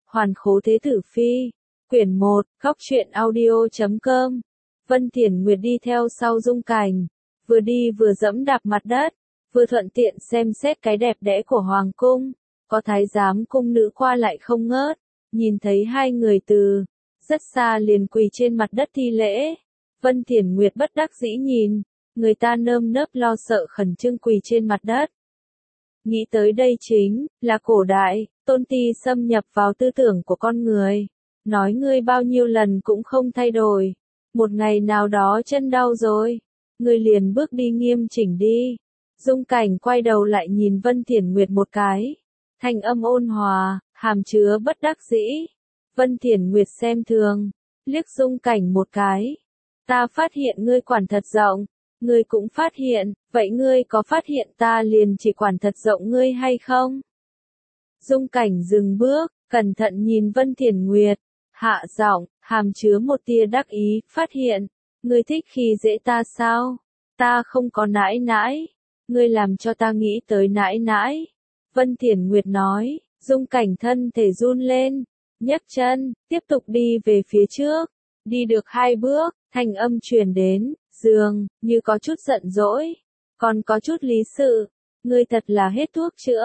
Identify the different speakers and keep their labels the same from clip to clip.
Speaker 1: Hoàn khố thế tử phi. Quyển 1, Góc truyện audio.com. Vân Thiển Nguyệt đi theo sau Dung Cảnh, vừa đi vừa dẫm đạp mặt đất, vừa thuận tiện xem xét cái đẹp đẽ của hoàng cung. Có thái giám cung nữ qua lại không ngớt, nhìn thấy hai người từ rất xa liền quỳ trên mặt đất thi lễ. Vân Thiển Nguyệt bất đắc dĩ nhìn, người ta nơm nớp lo sợ khẩn trương quỳ trên mặt đất. Nghĩ tới đây chính là cổ đại, tôn ti xâm nhập vào tư tưởng của con người. Nói ngươi bao nhiêu lần cũng không thay đổi. Một ngày nào đó chân đau rồi, ngươi liền bước đi nghiêm chỉnh đi. Dung Cảnh quay đầu lại nhìn Vân Thiển Nguyệt một cái. Thanh âm ôn hòa, hàm chứa bất đắc dĩ. Vân Thiển Nguyệt xem thường, liếc Dung Cảnh một cái. Ta phát hiện ngươi quản thật rộng, ngươi cũng phát hiện, vậy ngươi có phát hiện ta liền chỉ quản thật rộng ngươi hay không? Dung Cảnh dừng bước, cẩn thận nhìn Vân Thiển Nguyệt, hạ giọng, hàm chứa một tia đắc ý, phát hiện, ngươi thích khi dễ ta sao? Ta không có nãi nãi, ngươi làm cho ta nghĩ tới nãi nãi. Vân Thiển Nguyệt nói, Dung Cảnh thân thể run lên, nhấc chân, tiếp tục đi về phía trước, đi được 2 bước, thanh âm truyền đến, dường như có chút giận dỗi, còn có chút lý sự, ngươi thật là hết thuốc chữa.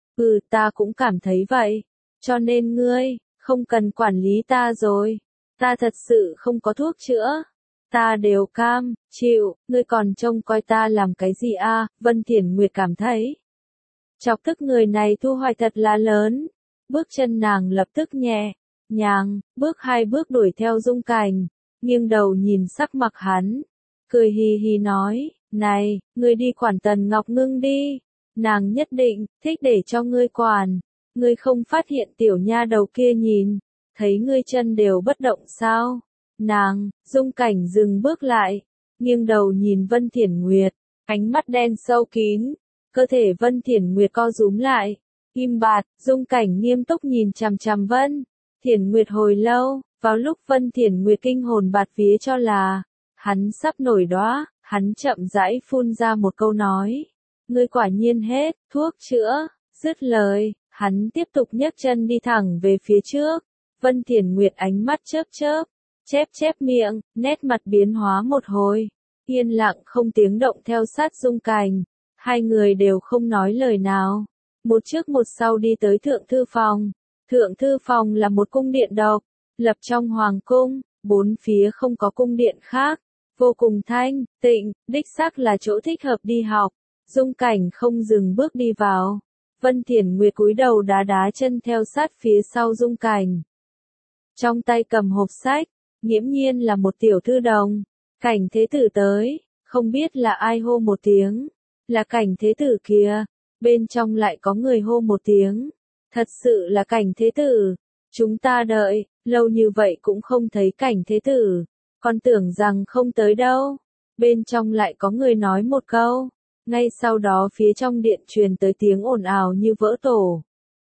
Speaker 1: Ta cũng cảm thấy vậy, cho nên ngươi không cần quản lý ta rồi, ta thật sự không có thuốc chữa, ta đều cam chịu, ngươi còn trông coi ta làm cái gì a? Vân Thiển Nguyệt cảm thấy chọc tức người này thu hoạch thật là lớn, bước chân nàng lập tức nhẹ nhàng, bước 2 bước đuổi theo Dung Cảnh, nghiêng đầu nhìn sắc mặt hắn, cười hì hì nói, này, ngươi đi quản Tần Ngọc Ngưng đi, nàng nhất định thích để cho ngươi quản, ngươi không phát hiện tiểu nha đầu kia nhìn, thấy ngươi chân đều bất động sao? Nàng, Dung Cảnh dừng bước lại, nghiêng đầu nhìn Vân Thiển Nguyệt, ánh mắt đen sâu kín, cơ thể Vân Thiển Nguyệt co rúm lại, im bặt, Dung Cảnh nghiêm túc nhìn chằm chằm Vân Thiển Nguyệt hồi lâu, vào lúc Vân Thiển Nguyệt kinh hồn bạt vía cho là hắn sắp nổi đóa, hắn chậm rãi phun ra một câu nói, ngươi quả nhiên hết thuốc chữa. Dứt lời, hắn tiếp tục nhấc chân đi thẳng về phía trước. Vân Thiển Nguyệt ánh mắt chớp chớp, chép miệng, nét mặt biến hóa một hồi, yên lặng không tiếng động theo sát Dung Cảnh. Hai người đều không nói lời nào, một trước một sau đi tới Thượng Thư Phòng. Thượng Thư Phòng là một cung điện độc lập trong hoàng cung, bốn phía không có cung điện khác, vô cùng thanh tịnh, đích xác là chỗ thích hợp đi học. Dung Cảnh không dừng bước đi vào. Vân Thiển Nguyệt cúi đầu đá đá chân theo sát phía sau Dung Cảnh. Trong tay cầm hộp sách, nghiễm nhiên là một tiểu thư đồng. Cảnh thế tử tới, không biết là ai hô một tiếng, là Cảnh thế tử kìa, bên trong lại có người hô một tiếng, thật sự là Cảnh thế tử, chúng ta đợi, lâu như vậy cũng không thấy Cảnh thế tử, còn tưởng rằng không tới đâu, bên trong lại có người nói một câu. Ngay sau đó phía trong điện truyền tới tiếng ồn ào như vỡ tổ.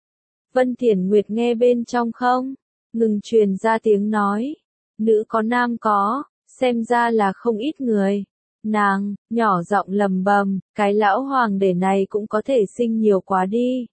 Speaker 1: Vân Thiển Nguyệt nghe bên trong không? Ngừng truyền ra tiếng nói. Nữ có nam có, xem ra là không ít người. Nàng, nhỏ giọng lầm bầm, cái lão hoàng đế này cũng có thể sinh nhiều quá đi.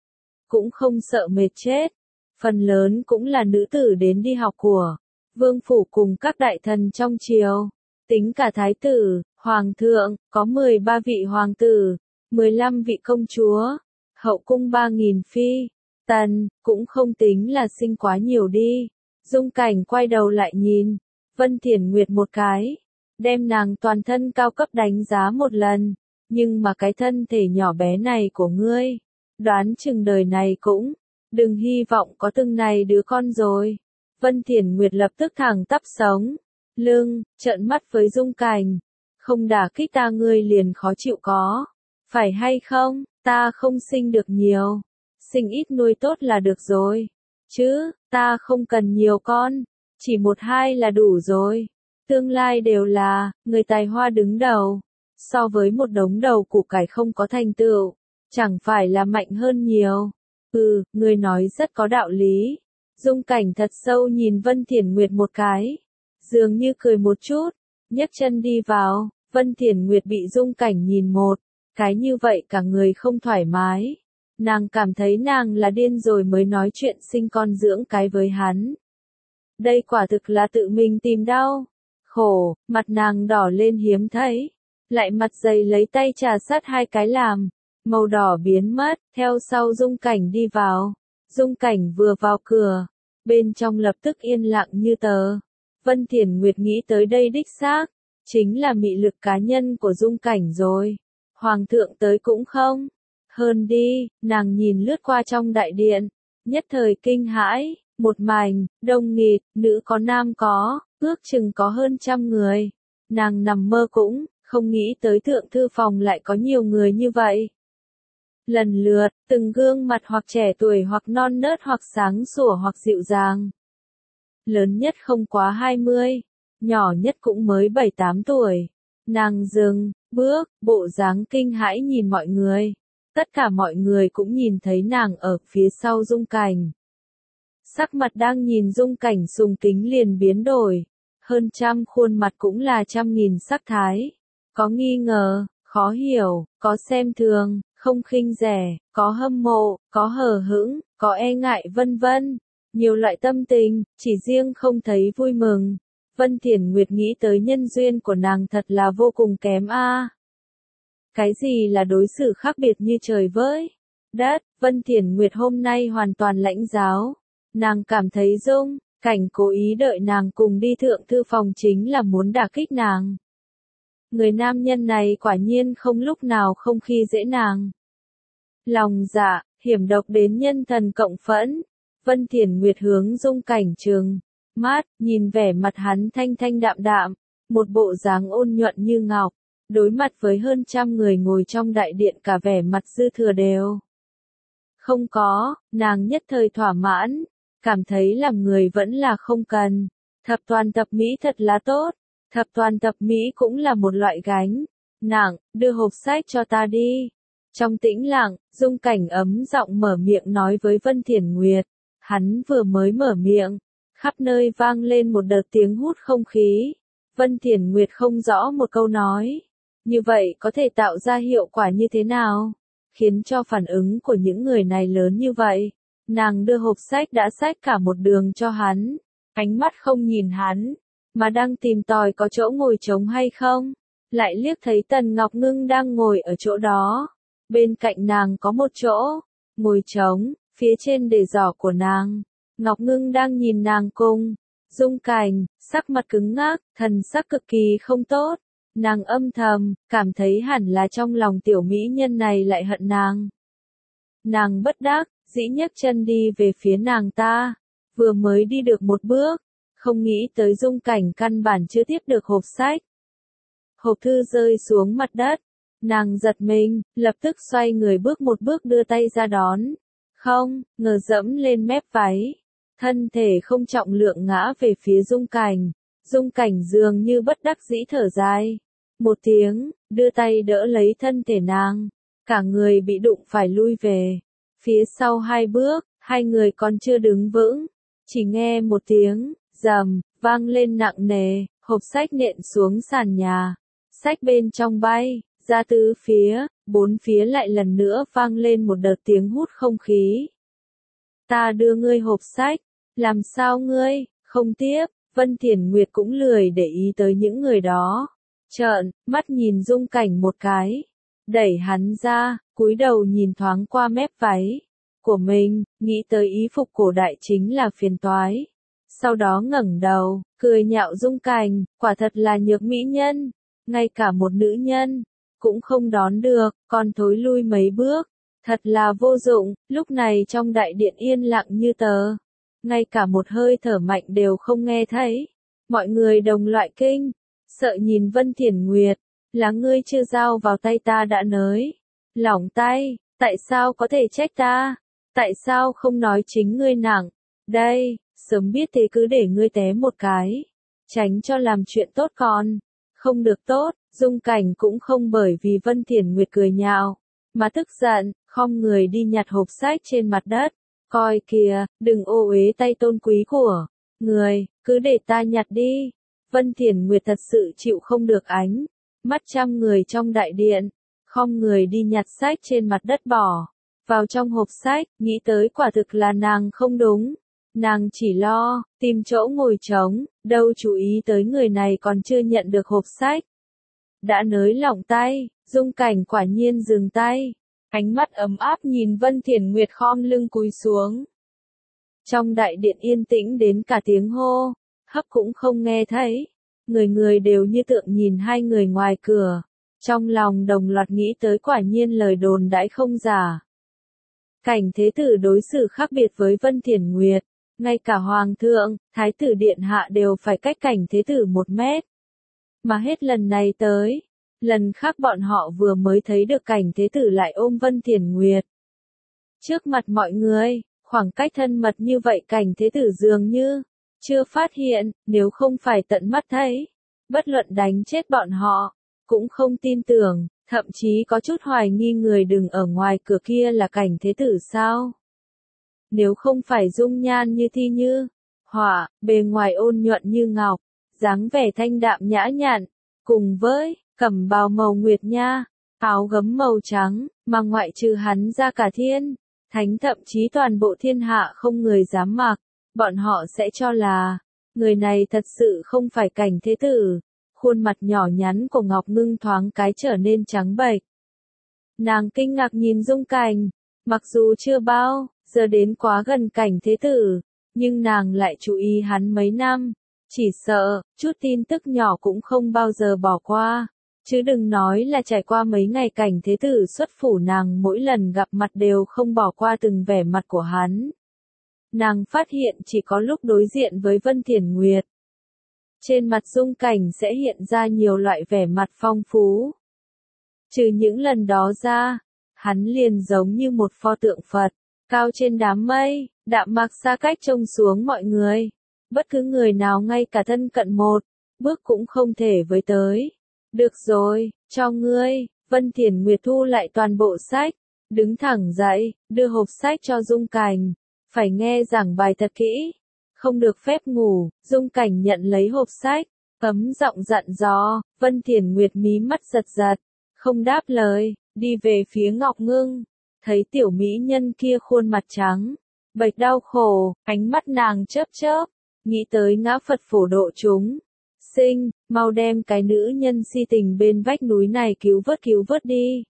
Speaker 1: Cũng không sợ mệt chết. Phần lớn cũng là nữ tử đến đi học của vương phủ cùng các đại thần trong triều. Tính cả thái tử, hoàng thượng, có 13 vị hoàng tử, 15 vị công chúa, hậu cung 3.000 phi, tần, cũng không tính là sinh quá nhiều đi. Dung Cảnh quay đầu lại nhìn, Vân Thiển Nguyệt một cái, đem nàng toàn thân cao cấp đánh giá một lần, nhưng mà cái thân thể nhỏ bé này của ngươi, đoán chừng đời này cũng, đừng hy vọng có từng này đứa con rồi. Vân Thiển Nguyệt lập tức thẳng tắp sống lưng, trợn mắt với Dung Cảnh, không đả kích ta ngươi liền khó chịu có, phải hay không, ta không sinh được nhiều, sinh ít nuôi tốt là được rồi, chứ, ta không cần nhiều con, chỉ 1-2 là đủ rồi, tương lai đều là, người tài hoa đứng đầu, so với một đống đầu củ cải không có thành tựu, chẳng phải là mạnh hơn nhiều, ngươi nói rất có đạo lý. Dung Cảnh thật sâu nhìn Vân Thiển Nguyệt một cái, dường như cười một chút, nhấc chân đi vào. Vân Thiển Nguyệt bị Dung Cảnh nhìn một cái như vậy cả người không thoải mái, Nàng cảm thấy nàng là điên rồi mới nói chuyện sinh con dưỡng cái với hắn. Đây quả thực là tự mình tìm đau. Khổ, mặt nàng đỏ lên hiếm thấy. Lại mặt dày lấy tay trà sát hai cái làm. Màu đỏ biến mất, theo sau Dung Cảnh đi vào. Dung Cảnh vừa vào cửa. Bên trong lập tức yên lặng như tờ. Vân Thiển Nguyệt nghĩ tới đây đích xác. Chính là mị lực cá nhân của Dung Cảnh rồi. Hoàng thượng tới cũng không. Hơn đi, nàng nhìn lướt qua trong đại điện. Nhất thời kinh hãi, một mảnh, đông nghịt, nữ có nam có, ước chừng có hơn 100 người. Nàng nằm mơ cũng, không nghĩ tới thượng thư phòng lại có nhiều người như vậy. Lần lượt, từng gương mặt hoặc trẻ tuổi hoặc non nớt hoặc sáng sủa hoặc dịu dàng. Lớn nhất không quá 20, nhỏ nhất cũng mới 7-8 tuổi. Nàng dừng, bước, bộ dáng kinh hãi nhìn mọi người. Tất cả mọi người cũng nhìn thấy nàng ở phía sau Dung Cảnh. Sắc mặt đang nhìn Dung Cảnh sùng kính liền biến đổi. Hơn 100 khuôn mặt cũng là 100.000 sắc thái. Có nghi ngờ, khó hiểu, có xem thường, không khinh rẻ, có hâm mộ, có hờ hững, có e ngại vân vân. Nhiều loại tâm tình, chỉ riêng không thấy vui mừng. Vân Thiển Nguyệt nghĩ tới nhân duyên của nàng thật là vô cùng kém a. Cái gì là đối xử khác biệt như trời với đất, Vân Thiển Nguyệt hôm nay hoàn toàn lãnh giáo. Nàng cảm thấy Dung Cảnh cố ý đợi nàng cùng đi thượng thư phòng chính là muốn đả kích nàng. Người nam nhân này quả nhiên không lúc nào không khi dễ nàng. Lòng dạ, hiểm độc đến nhân thần cộng phẫn. Vân Thiển Nguyệt hướng Dung Cảnh trừng mắt, nhìn vẻ mặt hắn thanh thanh đạm đạm, một bộ dáng ôn nhuận như ngọc. Đối mặt với hơn 100 người ngồi trong đại điện cả vẻ mặt dư thừa đều. Không có, nàng nhất thời thỏa mãn, cảm thấy làm người vẫn là không cần. Thập toàn tập Mỹ thật là tốt, thập toàn tập Mỹ cũng là một loại gánh nặng, đưa hộp sách cho ta đi. Trong tĩnh lặng, Dung Cảnh ấm giọng mở miệng nói với Vân Thiển Nguyệt. Hắn vừa mới mở miệng, khắp nơi vang lên một đợt tiếng hút không khí. Vân Thiển Nguyệt không rõ một câu nói. Như vậy có thể tạo ra hiệu quả như thế nào? Khiến cho phản ứng của những người này lớn như vậy. Nàng đưa hộp sách đã xách cả một đường cho hắn. Ánh mắt không nhìn hắn, mà đang tìm tòi có chỗ ngồi trống hay không. Lại liếc thấy Tần Ngọc Ngưng đang ngồi ở chỗ đó. Bên cạnh nàng có một chỗ ngồi trống, phía trên để giỏ của nàng. Ngọc Ngưng đang nhìn nàng cùng Dung Cảnh, sắc mặt cứng ngắc, thần sắc cực kỳ không tốt. Nàng âm thầm, cảm thấy hẳn là trong lòng tiểu mỹ nhân này lại hận nàng. Nàng bất đắc, dĩ nhấc chân đi về phía nàng ta. Vừa mới đi được một bước, không nghĩ tới Dung Cảnh căn bản chưa tiếp được hộp sách. Hộp thư rơi xuống mặt đất. Nàng giật mình, lập tức xoay người bước một bước đưa tay ra đón. Không, ngờ dẫm lên mép váy. Thân thể không trọng lượng ngã về phía Dung Cảnh. Dung Cảnh dường như bất đắc dĩ thở dài. Một tiếng, đưa tay đỡ lấy thân thể nàng. Cả người bị đụng phải lui về. Phía sau 2 bước, 2 người còn chưa đứng vững. Chỉ nghe một tiếng, rầm, vang lên nặng nề, hộp sách nện xuống sàn nhà. Sách bên trong bay, ra tứ phía, 4 phía lại lần nữa vang lên một đợt tiếng hút không khí. Ta đưa ngươi hộp sách, làm sao ngươi, không tiếp, Vân Thiển Nguyệt cũng lười để ý tới những người đó. Trợn mắt nhìn Dung Cảnh một cái, đẩy hắn ra, cúi đầu nhìn thoáng qua mép váy của mình, nghĩ tới ý phục cổ đại chính là phiền toái. Sau đó ngẩng đầu, cười nhạo Dung Cảnh, quả thật là nhược mỹ nhân, ngay cả một nữ nhân cũng không đón được, còn thối lui mấy bước, thật là vô dụng. Lúc này trong đại điện yên lặng như tờ, ngay cả một hơi thở mạnh đều không nghe thấy. Mọi người đồng loại kinh sợ nhìn Vân Thiển Nguyệt, là ngươi chưa giao vào tay ta đã nới lỏng tay, tại sao có thể trách ta? Tại sao không nói chính ngươi nặng? Đây, sớm biết thế cứ để ngươi té một cái, tránh cho làm chuyện tốt còn không được tốt. Dung Cảnh cũng không bởi vì Vân Thiển Nguyệt cười nhạo mà tức giận, khom người đi nhặt hộp sách trên mặt đất. Coi kìa, đừng ô uế tay tôn quý của người, cứ để ta nhặt đi. Vân Thiển Nguyệt thật sự chịu không được ánh mắt 100 người trong đại điện, khom người đi nhặt sách trên mặt đất bỏ vào trong hộp sách, nghĩ tới quả thực là nàng không đúng. Nàng chỉ lo, tìm chỗ ngồi trống, đâu chú ý tới người này còn chưa nhận được hộp sách. Đã nới lỏng tay, Dung Cảnh quả nhiên dừng tay. Ánh mắt ấm áp nhìn Vân Thiển Nguyệt khom lưng cúi xuống. Trong đại điện yên tĩnh đến cả tiếng hô, hấp cũng không nghe thấy. Người người đều như tượng nhìn hai người ngoài cửa. Trong lòng đồng loạt nghĩ tới quả nhiên lời đồn đãi không giả. Cảnh thế tử đối xử khác biệt với Vân Thiển Nguyệt. Ngay cả hoàng thượng, thái tử điện hạ đều phải cách cảnh thế tử 1 mét. Mà hết lần này tới, lần khác bọn họ vừa mới thấy được cảnh thế tử lại ôm Vân Thiển Nguyệt. Trước mặt mọi người, khoảng cách thân mật như vậy cảnh thế tử dường như chưa phát hiện, nếu không phải tận mắt thấy, bất luận đánh chết bọn họ, cũng không tin tưởng, thậm chí có chút hoài nghi người đừng ở ngoài cửa kia là cảnh thế tử sao. Nếu không phải dung nhan như thi như họa, bề ngoài ôn nhuận như ngọc, dáng vẻ thanh đạm nhã nhặn, cùng với cẩm bào màu nguyệt nha, áo gấm màu trắng, mà ngoại trừ hắn ra cả thiên thánh thậm chí toàn bộ thiên hạ không người dám mặc, bọn họ sẽ cho là người này thật sự không phải cảnh thế tử. Khuôn mặt nhỏ nhắn của Ngọc Ngưng thoáng cái trở nên trắng bệch. Nàng kinh ngạc nhìn Dung Cảnh, mặc dù chưa bao giờ đến quá gần cảnh thế tử, nhưng nàng lại chú ý hắn mấy năm, chỉ sợ chút tin tức nhỏ cũng không bao giờ bỏ qua, chứ đừng nói là trải qua mấy ngày cảnh thế tử xuất phủ, nàng mỗi lần gặp mặt đều không bỏ qua từng vẻ mặt của hắn. Nàng phát hiện chỉ có lúc đối diện với Vân Thiển Nguyệt, trên mặt Dung Cảnh sẽ hiện ra nhiều loại vẻ mặt phong phú. Trừ những lần đó ra, hắn liền giống như một pho tượng Phật, cao trên đám mây, đạm mạc xa cách trông xuống mọi người. Bất cứ người nào ngay cả thân cận một bước cũng không thể với tới. Được rồi, cho ngươi. Vân Thiển Nguyệt thu lại toàn bộ sách, đứng thẳng dậy, đưa hộp sách cho Dung Cảnh. Phải nghe giảng bài thật kỹ, không được phép ngủ. Dung Cảnh nhận lấy hộp sách, ấm giọng dặn dò. Vân Thiển Nguyệt mí mắt giật giật, không đáp lời, đi về phía Ngọc Ngưng. Thấy tiểu mỹ nhân kia khuôn mặt trắng bệch đau khổ, ánh mắt nàng chớp chớp, nghĩ tới ngã Phật phổ độ chúng sinh, mau đem cái nữ nhân si tình bên vách núi này cứu vớt đi.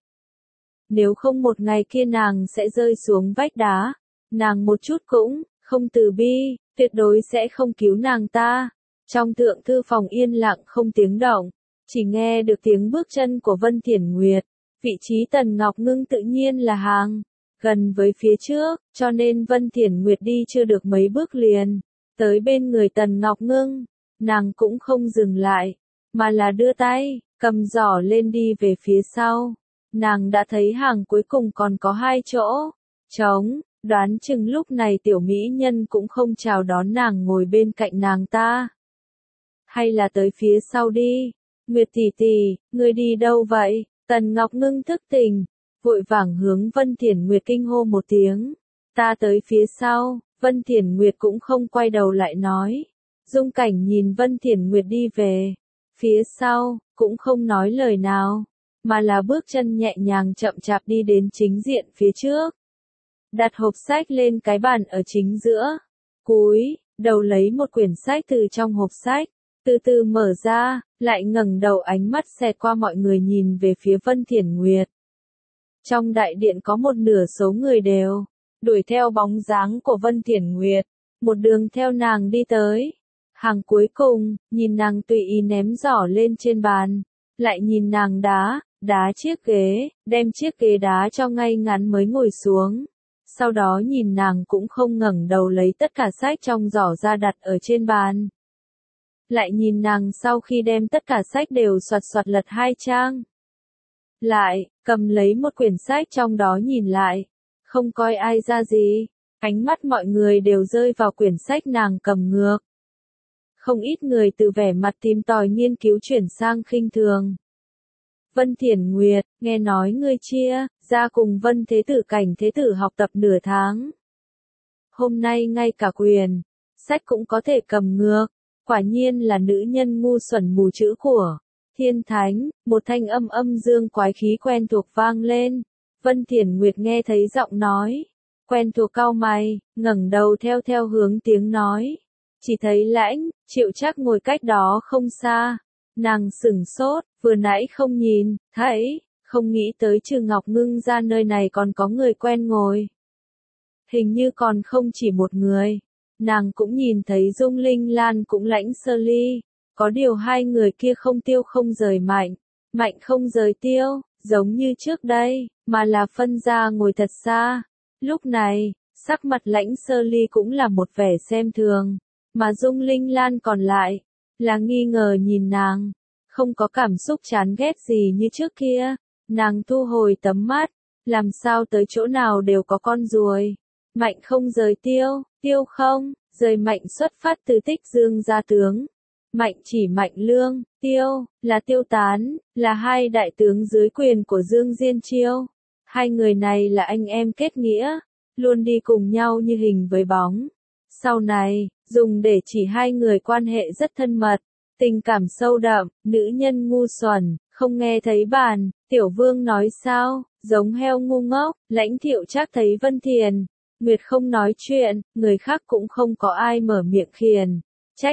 Speaker 1: Nếu không một ngày kia nàng sẽ rơi xuống vách đá, nàng một chút cũng không từ bi, tuyệt đối sẽ không cứu nàng ta. Trong thượng thư phòng yên lặng không tiếng động, chỉ nghe được tiếng bước chân của Vân Thiển Nguyệt. Vị trí Tần Ngọc Ngưng tự nhiên là hàng gần với phía trước, cho nên Vân Thiển Nguyệt đi chưa được mấy bước liền tới bên người Tần Ngọc Ngưng. Nàng cũng không dừng lại, mà là đưa tay cầm giỏ lên đi về phía sau. Nàng đã thấy hàng cuối cùng còn có 2 chỗ trống, đoán chừng lúc này tiểu mỹ nhân cũng không chào đón nàng ngồi bên cạnh nàng ta. Hay là tới phía sau đi. Nguyệt tỷ tỷ, ngươi đi đâu vậy? Tần Ngọc Ngưng thức tỉnh, vội vàng hướng Vân Thiển Nguyệt kinh hô một tiếng. Ta tới phía sau. Vân Thiển Nguyệt cũng không quay đầu lại nói. Dung Cảnh nhìn Vân Thiển Nguyệt đi về phía sau, cũng không nói lời nào, mà là bước chân nhẹ nhàng chậm chạp đi đến chính diện phía trước. Đặt hộp sách lên cái bàn ở chính giữa, cúi đầu lấy một quyển sách từ trong hộp sách, từ từ mở ra, lại ngẩng đầu ánh mắt xẹt qua mọi người nhìn về phía Vân Thiển Nguyệt. Trong đại điện có một nửa số người đều đuổi theo bóng dáng của Vân Thiển Nguyệt, một đường theo nàng đi tới. Hàng cuối cùng, nhìn nàng tùy ý ném giỏ lên trên bàn, lại nhìn nàng đá chiếc ghế, đem chiếc ghế đá cho ngay ngắn mới ngồi xuống. Sau đó nhìn nàng cũng không ngẩng đầu lấy tất cả sách trong giỏ ra đặt ở trên bàn. Lại nhìn nàng sau khi đem tất cả sách đều soạt soạt lật 2 trang. Lại, cầm lấy một quyển sách trong đó nhìn lại, không coi ai ra gì. Ánh mắt mọi người đều rơi vào quyển sách nàng cầm ngược. Không ít người từ vẻ mặt tìm tòi nghiên cứu chuyển sang khinh thường. Vân Thiển Nguyệt, nghe nói ngươi chia ra cùng Vân Thế Tử cảnh thế tử học tập nửa tháng. Hôm nay ngay cả quyển sách cũng có thể cầm ngược, quả nhiên là nữ nhân ngu xuẩn mù chữ của thiên thánh. Một thanh âm âm dương quái khí quen thuộc vang lên. Vân Thiển Nguyệt nghe thấy giọng nói, quen thuộc cau mày, ngẩng đầu theo hướng tiếng nói. Chỉ thấy Lãnh Triệu Trác ngồi cách đó không xa. Nàng sửng sốt, vừa nãy không nhìn, thấy, không nghĩ tới Trừ Ngọc Ngưng ra nơi này còn có người quen ngồi. Hình như còn không chỉ một người. Nàng cũng nhìn thấy Dung Linh Lan cũng Lãnh Sơ Ly. Có điều hai người kia không tiêu không rời Mạnh. Mạnh không rời tiêu, giống như trước đây, mà là phân ra ngồi thật xa. Lúc này, sắc mặt Lãnh Sơ Ly cũng là một vẻ xem thường. Mà Dung Linh Lan còn lại, là nghi ngờ nhìn nàng. Không có cảm xúc chán ghét gì như trước kia. Nàng thu hồi tấm mắt, làm sao tới chỗ nào đều có con ruồi. Mạnh không rời tiêu, tiêu không, rời Mạnh xuất phát từ Tích Dương gia tướng. Mạnh chỉ Mạnh Lương, tiêu, là Tiêu Tán, là hai đại tướng dưới quyền của Dương Diên Chiêu. Hai người này là anh em kết nghĩa, luôn đi cùng nhau như hình với bóng. Sau này, dùng để chỉ hai người quan hệ rất thân mật, tình cảm sâu đậm, nữ nhân ngu xuẩn, không nghe thấy bàn, Tiểu Vương nói sao, giống heo ngu ngốc. Lãnh Thiệu Trác thấy Vân Thiền Nguyệt không nói chuyện, người khác cũng không có ai mở miệng khiển trách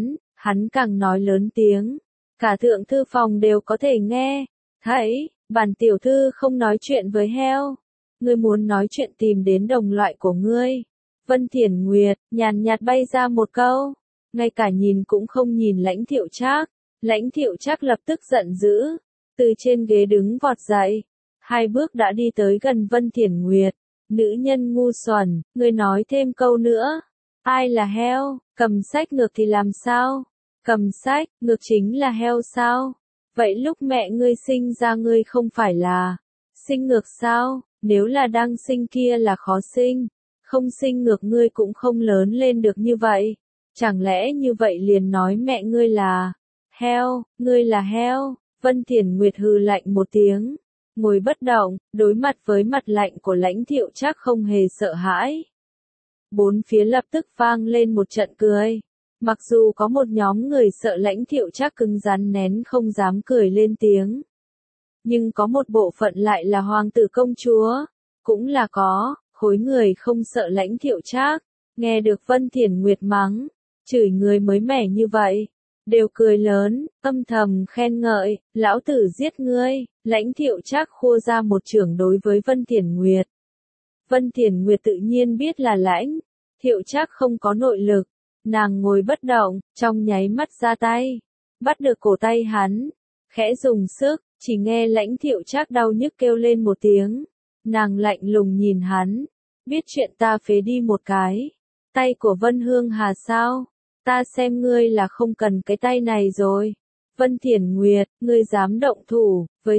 Speaker 1: hắn càng nói lớn tiếng. Cả thượng thư phòng đều có thể nghe. Thấy, bản tiểu thư không nói chuyện với heo. Ngươi muốn nói chuyện tìm đến đồng loại của ngươi. Vân Thiển Nguyệt, nhàn nhạt bay ra một câu. Ngay cả nhìn cũng không nhìn Lãnh Thiệu Trác. Lãnh Thiệu Trác lập tức giận dữ. Từ trên ghế đứng vọt dậy. 2 bước đã đi tới gần Vân Thiển Nguyệt. Nữ nhân ngu xuẩn, ngươi nói thêm câu nữa. Ai là heo, cầm sách ngược thì làm sao? Cầm sách, ngược chính là heo sao? Vậy lúc mẹ ngươi sinh ra ngươi không phải là sinh ngược sao? Nếu là đang sinh kia là khó sinh. Không sinh ngược ngươi cũng không lớn lên được như vậy. Chẳng lẽ như vậy liền nói mẹ ngươi là heo, ngươi là heo? Vân Thiển Nguyệt hừ lạnh một tiếng. Ngồi bất động, đối mặt với mặt lạnh của Lãnh Thiệu Trác không hề sợ hãi. Bốn phía lập tức vang lên một trận cười. Mặc dù có một nhóm người sợ Lãnh Thiệu Trác cứng rắn nén không dám cười lên tiếng. Nhưng có một bộ phận lại là hoàng tử công chúa. Cũng là có, khối người không sợ Lãnh Thiệu Trác. Nghe được Vân Thiển Nguyệt mắng, chửi người mới mẻ như vậy. Đều cười lớn, âm thầm khen ngợi, lão tử giết ngươi. Lãnh Thiệu Trác khua ra một chưởng đối với Vân Thiển Nguyệt. Vân Thiển Nguyệt tự nhiên biết là Lãnh Thiệu Trác không có nội lực. Nàng ngồi bất động, trong nháy mắt ra tay. Bắt được cổ tay hắn. Khẽ dùng sức, chỉ nghe Lãnh Thiệu Trác đau nhức kêu lên một tiếng. Nàng lạnh lùng nhìn hắn. Biết chuyện ta phế đi một cái tay của Vân Hương Hà sao? Ta xem ngươi là không cần cái tay này rồi. Vân Thiển Nguyệt, ngươi dám động thủ với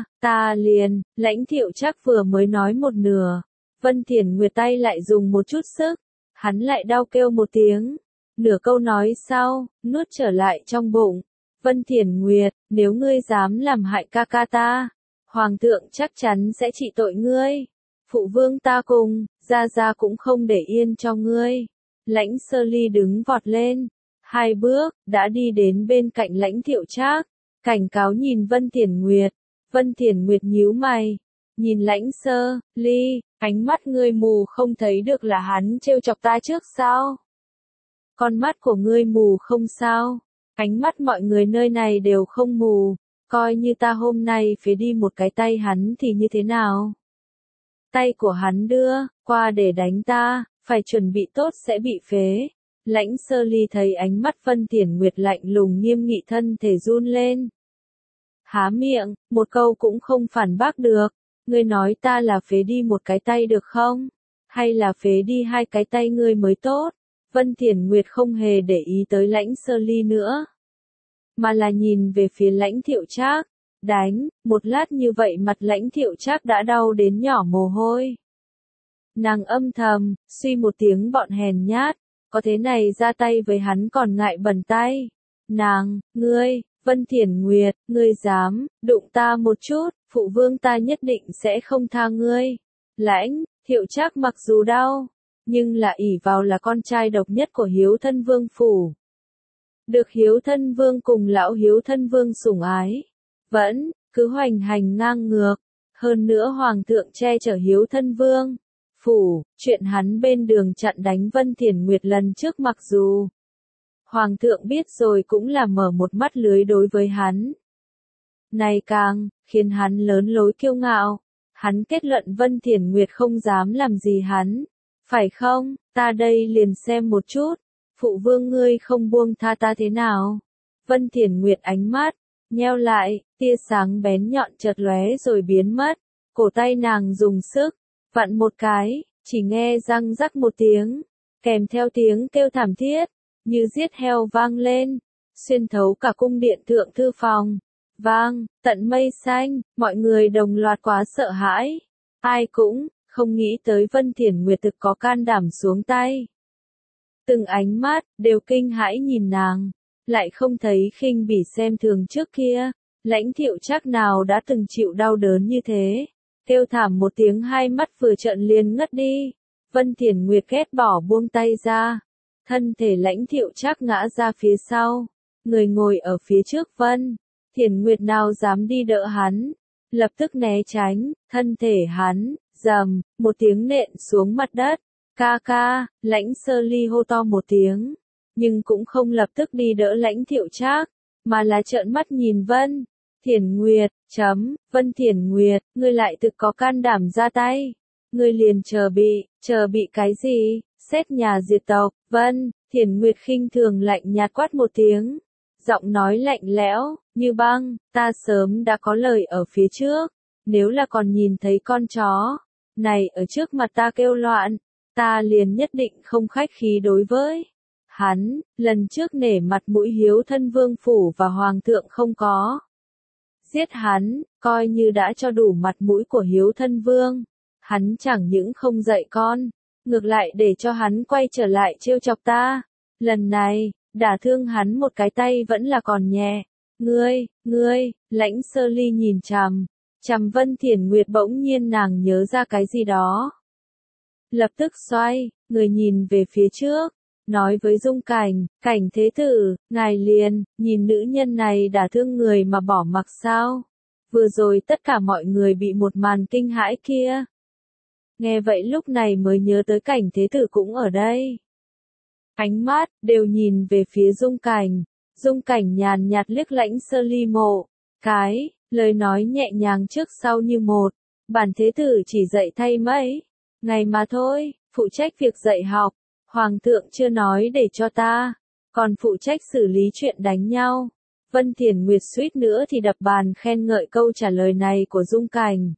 Speaker 1: ta liền. Lãnh Thiệu Trác vừa mới nói một nửa. Vân Thiển Nguyệt tay lại dùng một chút sức. Hắn lại đau kêu một tiếng. Nửa câu nói sau, nuốt trở lại trong bụng. Vân Thiển Nguyệt, nếu ngươi dám làm hại ca ca ta, Hoàng thượng chắc chắn sẽ trị tội ngươi. Phụ vương ta cùng, gia cũng không để yên cho ngươi. Lãnh Sơ Ly đứng vọt lên. 2 bước, đã đi đến bên cạnh Lãnh Thiệu Trác. Cảnh cáo nhìn Vân Thiển Nguyệt. Vân Thiển Nguyệt nhíu mày. Nhìn Lãnh Sơ Ly, ánh mắt ngươi mù không thấy được là hắn trêu chọc ta trước sao? Con mắt của ngươi mù không sao? Ánh mắt mọi người nơi này đều không mù. Coi như ta hôm nay phế đi một cái tay hắn thì như thế nào? Tay của hắn đưa qua để đánh ta, phải chuẩn bị tốt sẽ bị phế. Lãnh Sơ Ly thấy ánh mắt Vân Thiển Nguyệt lạnh lùng nghiêm nghị thân thể run lên. Há miệng, một câu cũng không phản bác được. Ngươi nói ta là phế đi một cái tay được không? Hay là phế đi 2 cái tay ngươi mới tốt? Vân Thiển Nguyệt không hề để ý tới Lãnh Sơ Ly nữa. Mà là nhìn về phía Lãnh Thiệu Trác. Đánh, một lát như vậy mặt Lãnh Thiệu Trác đã đau đến nhỏ mồ hôi. Nàng âm thầm, suy một tiếng bọn hèn nhát, có thế này ra tay với hắn còn ngại bẩn tay. Ngươi, Vân Thiển Nguyệt, ngươi dám, đụng ta một chút, phụ vương ta nhất định sẽ không tha ngươi. Lãnh Thiệu Trác mặc dù đau, nhưng là ỷ vào là con trai độc nhất của Hiếu Thân Vương phủ. Được Hiếu Thân Vương cùng lão Hiếu Thân Vương sủng ái. Vẫn cứ hoành hành ngang ngược. Hơn nữa hoàng thượng che chở Hiếu Thân Vương phủ, chuyện hắn bên đường chặn đánh Vân Thiền Nguyệt lần trước mặc dù hoàng thượng biết rồi cũng là mở một mắt lưới đối với hắn. Này càng khiến hắn lớn lối kiêu ngạo, hắn kết luận Vân Thiền Nguyệt không dám làm gì hắn, phải không? Ta đây liền xem một chút, phụ vương ngươi không buông tha ta thế nào? Vân Thiền Nguyệt ánh mắt nheo lại, tia sáng bén nhọn chợt lóe rồi biến mất, cổ tay nàng dùng sức vặn một cái, chỉ nghe răng rắc một tiếng, kèm theo tiếng kêu thảm thiết như giết heo vang lên, xuyên thấu cả cung điện thượng thư phòng. Vang, tận mây xanh, mọi người đồng loạt quá sợ hãi. Ai cũng không nghĩ tới Vân Thiền Nguyệt thực có can đảm xuống tay. Từng ánh mắt đều kinh hãi nhìn nàng, lại không thấy khinh bỉ xem thường trước kia. Lãnh Thiệu Trác nào đã từng chịu đau đớn như thế, kêu thảm một tiếng hai mắt vừa trợn liền ngất đi. Vân Thiền Nguyệt ghét bỏ buông tay ra, thân thể Lãnh Thiệu Trác ngã ra phía sau, người ngồi ở phía trước Vân Thiền Nguyệt nào dám đi đỡ hắn, lập tức né tránh, thân thể hắn, rầm, một tiếng nện xuống mặt đất. Ca ca, Lãnh Sơ Ly hô to một tiếng, nhưng cũng không lập tức đi đỡ Lãnh Thiệu Trác, mà là trợn mắt nhìn Vân Thiền Nguyệt, Vân Thiền Nguyệt, ngươi lại thực có can đảm ra tay, ngươi liền chờ bị cái gì, xét nhà diệt tộc. Vân Thiền Nguyệt khinh thường lạnh nhạt quát một tiếng, giọng nói lạnh lẽo như băng, ta sớm đã có lời ở phía trước, nếu là còn nhìn thấy con chó này ở trước mặt ta kêu loạn, ta liền nhất định không khách khí đối với hắn. Lần trước nể mặt mũi Hiếu Thân Vương phủ và hoàng thượng không có giết hắn, coi như đã cho đủ mặt mũi của Hiếu Thân Vương. Hắn chẳng những không dạy con, ngược lại để cho hắn quay trở lại trêu chọc ta. Lần này, đả thương hắn một cái tay vẫn là còn nhẹ. Ngươi, Lãnh Sơ Ly nhìn chằm Vân Thiền Nguyệt, bỗng nhiên nàng nhớ ra cái gì đó. Lập tức xoay, người nhìn về phía trước, nói với Dung Cảnh, Cảnh thế tử, ngài liền, nhìn nữ nhân này đả thương người mà bỏ mặc sao? Vừa rồi tất cả mọi người bị một màn kinh hãi kia. Nghe vậy lúc này mới nhớ tới Cảnh thế tử cũng ở đây. Ánh mắt đều nhìn về phía Dung Cảnh. Dung Cảnh nhàn nhạt liếc Lãnh Sơ Ly một cái, lời nói nhẹ nhàng trước sau như một. Bản thế tử chỉ dạy thay mấy ngày mà thôi, phụ trách việc dạy học. Hoàng thượng chưa nói để cho ta, còn phụ trách xử lý chuyện đánh nhau. Vân Thiền Nguyệt suýt nữa thì đập bàn khen ngợi câu trả lời này của Dung Cảnh.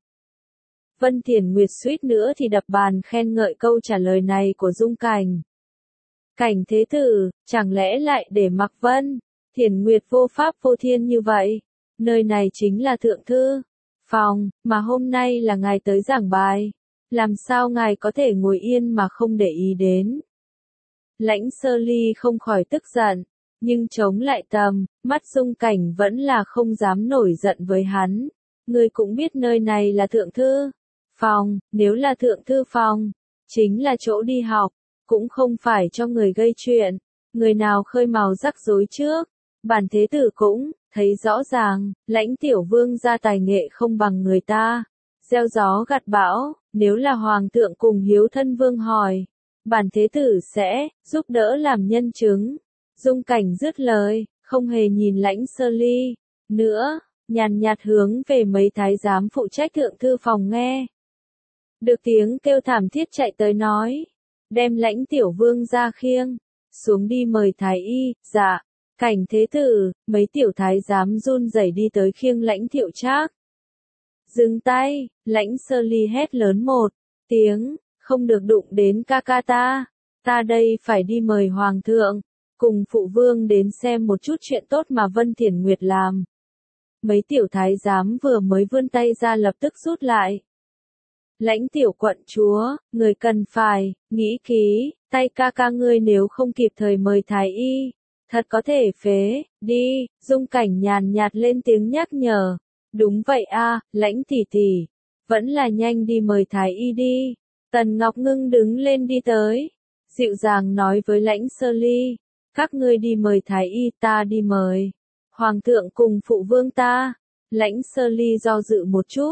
Speaker 1: Vân Thiền Nguyệt suýt nữa thì đập bàn khen ngợi câu trả lời này của Dung Cảnh. Cảnh thế tử, chẳng lẽ lại để mặc Vân Thiền Nguyệt vô pháp vô thiên như vậy? Nơi này chính là thượng thư phòng, mà hôm nay là ngài tới giảng bài. Làm sao ngài có thể ngồi yên mà không để ý đến? Lãnh Sơ Ly không khỏi tức giận, nhưng chống lại mắt Dung Cảnh vẫn là không dám nổi giận với hắn. Ngươi cũng biết nơi này là thượng thư phòng, nếu là thượng thư phòng, chính là chỗ đi học, cũng không phải cho người gây chuyện. Người nào khơi mào rắc rối trước, bản thế tử cũng thấy rõ ràng, Lãnh tiểu vương gia tài nghệ không bằng người ta. Gieo gió gặt bão, nếu là hoàng thượng cùng Hiếu Thân Vương hỏi, bản thế tử sẽ giúp đỡ làm nhân chứng. Dung Cảnh dứt lời, không hề nhìn Lãnh Sơ Ly nữa, nhàn nhạt hướng về mấy thái giám phụ trách thượng thư phòng nghe. Được tiếng kêu thảm thiết chạy tới nói, đem Lãnh tiểu vương ra khiêng xuống đi mời thái y. Dạ, Cảnh thế tử. Mấy tiểu thái giám run rẩy đi tới khiêng Lãnh Thiệu Trác. Dừng tay, Lãnh Sơ Ly hét lớn một tiếng, không được đụng đến ca ca ta. Ta đây phải đi mời hoàng thượng, cùng phụ vương đến xem một chút chuyện tốt mà Vân Thiền Nguyệt làm. Mấy tiểu thái giám vừa mới vươn tay ra lập tức rút lại. Lãnh tiểu quận chúa, người cần phải nghĩ kỹ, tay ca ca ngươi nếu không kịp thời mời thái y, thật có thể phế đi. Dung Cảnh nhàn nhạt lên tiếng nhắc nhở. Đúng vậy a, Lãnh tỷ tỷ, vẫn là nhanh đi mời thái y đi. Tần Ngọc Ngưng đứng lên đi tới, dịu dàng nói với Lãnh Sơ Ly, các ngươi đi mời thái y, ta đi mời hoàng thượng cùng phụ vương ta. Lãnh Sơ Ly do dự một chút,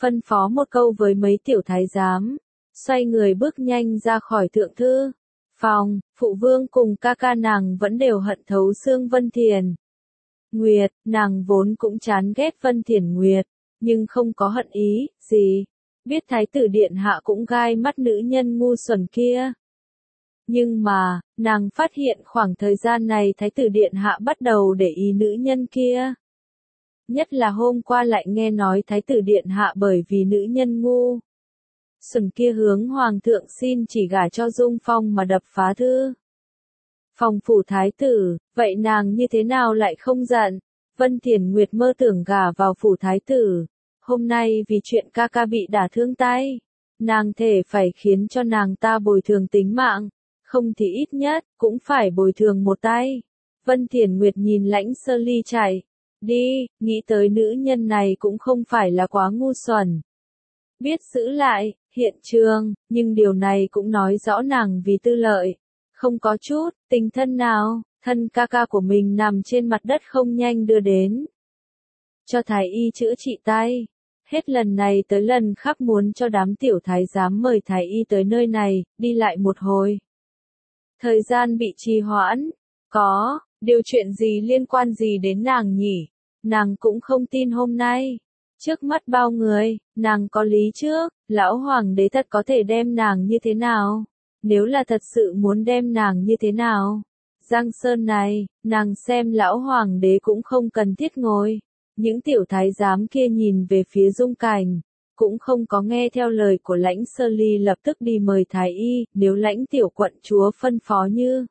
Speaker 1: phân phó một câu với mấy tiểu thái giám, xoay người bước nhanh ra khỏi thượng thư phòng. Phụ vương cùng ca ca nàng vẫn đều hận thấu xương Vân Thiền Nguyệt, nàng vốn cũng chán ghét Vân Thiền Nguyệt, nhưng không có hận ý gì. Biết thái tử điện hạ cũng gai mắt nữ nhân ngu xuẩn kia. Nhưng mà, nàng phát hiện khoảng thời gian này thái tử điện hạ bắt đầu để ý nữ nhân kia. Nhất là hôm qua lại nghe nói thái tử điện hạ bởi vì nữ nhân ngu xuẩn kia hướng hoàng thượng xin chỉ gả cho Dung Phong mà đập phá thư phòng phủ thái tử, vậy nàng như thế nào lại không giận? Vân Thiền Nguyệt mơ tưởng gả vào phủ thái tử, hôm nay vì chuyện ca ca bị đả thương tay, nàng thể phải khiến cho nàng ta bồi thường tính mạng, không thì ít nhất cũng phải bồi thường một tay. Vân Thiền Nguyệt nhìn Lãnh Sơ Ly chạy đi, nghĩ tới nữ nhân này cũng không phải là quá ngu xuẩn. Biết giữ lại hiện trường, nhưng điều này cũng nói rõ nàng vì tư lợi, không có chút tình thân nào. Thân ca ca của mình nằm trên mặt đất không nhanh đưa đến cho thái y chữa trị tay. Hết lần này tới lần khác muốn cho đám tiểu thái giám mời thái y tới nơi này, đi lại một hồi. Thời gian bị trì hoãn, có, điều chuyện gì liên quan gì đến nàng nhỉ? Nàng cũng không tin hôm nay. Trước mắt bao người, nàng có lý trước, lão hoàng đế thật có thể đem nàng như thế nào? Nếu là thật sự muốn đem nàng như thế nào? Giang Sơn này, nàng xem lão hoàng đế cũng không cần thiết ngồi. Những tiểu thái giám kia nhìn về phía Dung Cảnh, cũng không có nghe theo lời của Lãnh Sơ Ly lập tức đi mời thái y, nếu Lãnh tiểu quận chúa phân phó như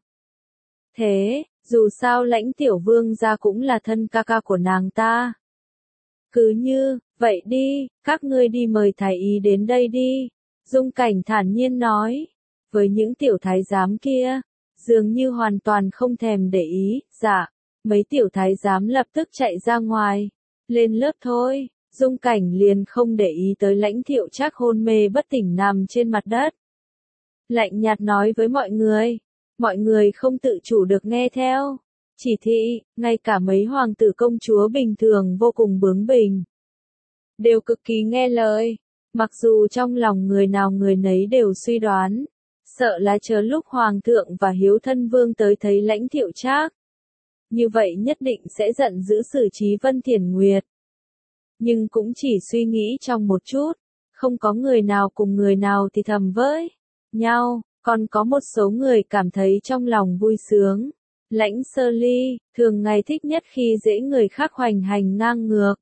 Speaker 1: thế, dù sao Lãnh tiểu vương gia cũng là thân ca ca của nàng ta. Cứ như, vậy đi, các ngươi đi mời thái y đến đây đi. Dung Cảnh thản nhiên nói, với những tiểu thái giám kia, dường như hoàn toàn không thèm để ý. Dạ, mấy tiểu thái giám lập tức chạy ra ngoài, lên lớp thôi. Dung Cảnh liền không để ý tới Lãnh Thiệu Trác hôn mê bất tỉnh nằm trên mặt đất. Lạnh nhạt nói với mọi người không tự chủ được nghe theo chỉ thị, ngay cả mấy hoàng tử công chúa bình thường vô cùng bướng bỉnh, đều cực kỳ nghe lời, mặc dù trong lòng người nào người nấy đều suy đoán, sợ là chờ lúc hoàng thượng và hiếu thân vương tới thấy Lãnh Thiệu Trác, như vậy nhất định sẽ giận dữ xử trí Vân Thiền Nguyệt. Nhưng cũng chỉ suy nghĩ trong một chút, không có người nào cùng người nào thì thầm với nhau, còn có một số người cảm thấy trong lòng vui sướng. Lãnh Sơ Ly, thường ngày thích nhất khi dễ người khác hoành hành ngang ngược.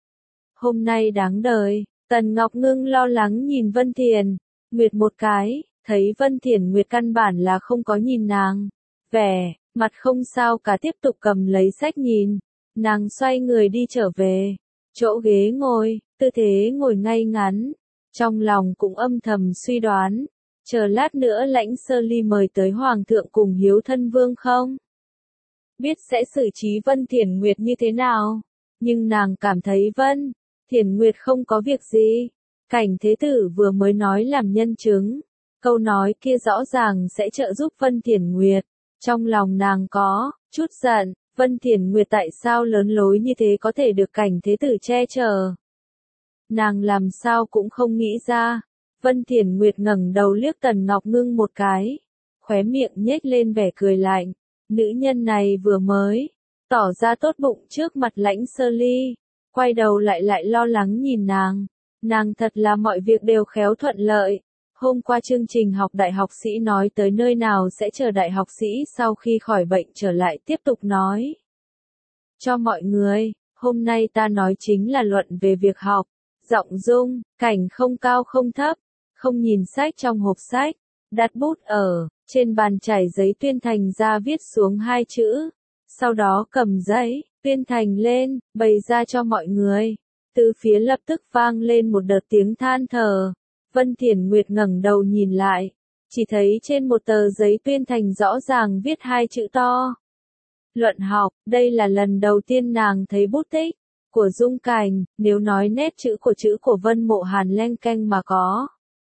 Speaker 1: Hôm nay đáng đời, Tần Ngọc Ngưng lo lắng nhìn Vân Thiền Nguyệt một cái, thấy Vân Thiền Nguyệt căn bản là không có nhìn nàng. Vẻ mặt không sao cả tiếp tục cầm lấy sách nhìn, nàng xoay người đi trở về chỗ ghế ngồi, tư thế ngồi ngay ngắn, trong lòng cũng âm thầm suy đoán, chờ lát nữa Lãnh Sơ Ly mời tới hoàng thượng cùng hiếu thân vương không? Biết sẽ xử trí Vân Thiền Nguyệt như thế nào, nhưng nàng cảm thấy Vân Thiền Nguyệt không có việc gì. Cảnh Thế Tử vừa mới nói làm nhân chứng, câu nói kia rõ ràng sẽ trợ giúp Vân Thiền Nguyệt. Trong lòng nàng có chút giận, Vân Thiền Nguyệt tại sao lớn lối như thế có thể được Cảnh Thế Tử che chở. Nàng làm sao cũng không nghĩ ra. Vân Thiền Nguyệt ngẩng đầu liếc Tần Ngọc Ngưng một cái, khóe miệng nhếch lên vẻ cười lạnh. Nữ nhân này vừa mới tỏ ra tốt bụng trước mặt Lãnh Sơ Ly, quay đầu lại lo lắng nhìn nàng. Nàng thật là mọi việc đều khéo thuận lợi. Hôm qua chương trình học đại học sĩ nói tới nơi nào sẽ chờ đại học sĩ sau khi khỏi bệnh trở lại tiếp tục nói cho mọi người. Hôm nay ta nói chính là luận về việc học. Giọng Dung Cảnh không cao không thấp, không nhìn sách trong hộp sách, đặt bút ở trên bàn trải giấy tuyên thành ra viết xuống hai chữ, sau đó cầm giấy tuyên thành lên, bày ra cho mọi người. Từ phía lập tức vang lên một đợt tiếng than thở. Vân Thiền Nguyệt ngẩng đầu nhìn lại, chỉ thấy trên một tờ giấy tuyên thành rõ ràng viết hai chữ to. Luận học. Đây là lần đầu tiên nàng thấy bút tích của Dung Cảnh, nếu nói nét chữ của Vân Mộ Hàn len keng mà có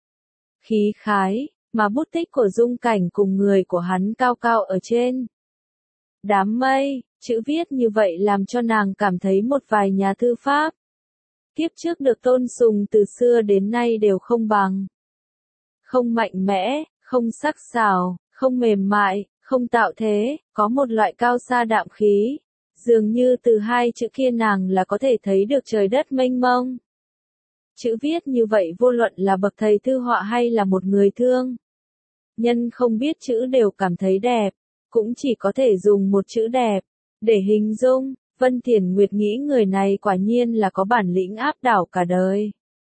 Speaker 1: khí khái, mà bút tích của Dung Cảnh cùng người của hắn cao cao ở trên đám mây, chữ viết như vậy làm cho nàng cảm thấy một vài nhà thư pháp kiếp trước được tôn sùng từ xưa đến nay đều không bằng. Không mạnh mẽ, không sắc sảo, không mềm mại, không tạo thế, có một loại cao xa đạm khí. Dường như từ hai chữ kia nàng là có thể thấy được trời đất mênh mông. Chữ viết như vậy vô luận là bậc thầy thư họa hay là một người thương. Nhân không biết chữ đều cảm thấy đẹp, cũng chỉ có thể dùng một chữ đẹp để hình dung. Vân Thiển Nguyệt nghĩ người này quả nhiên là có bản lĩnh áp đảo cả đời.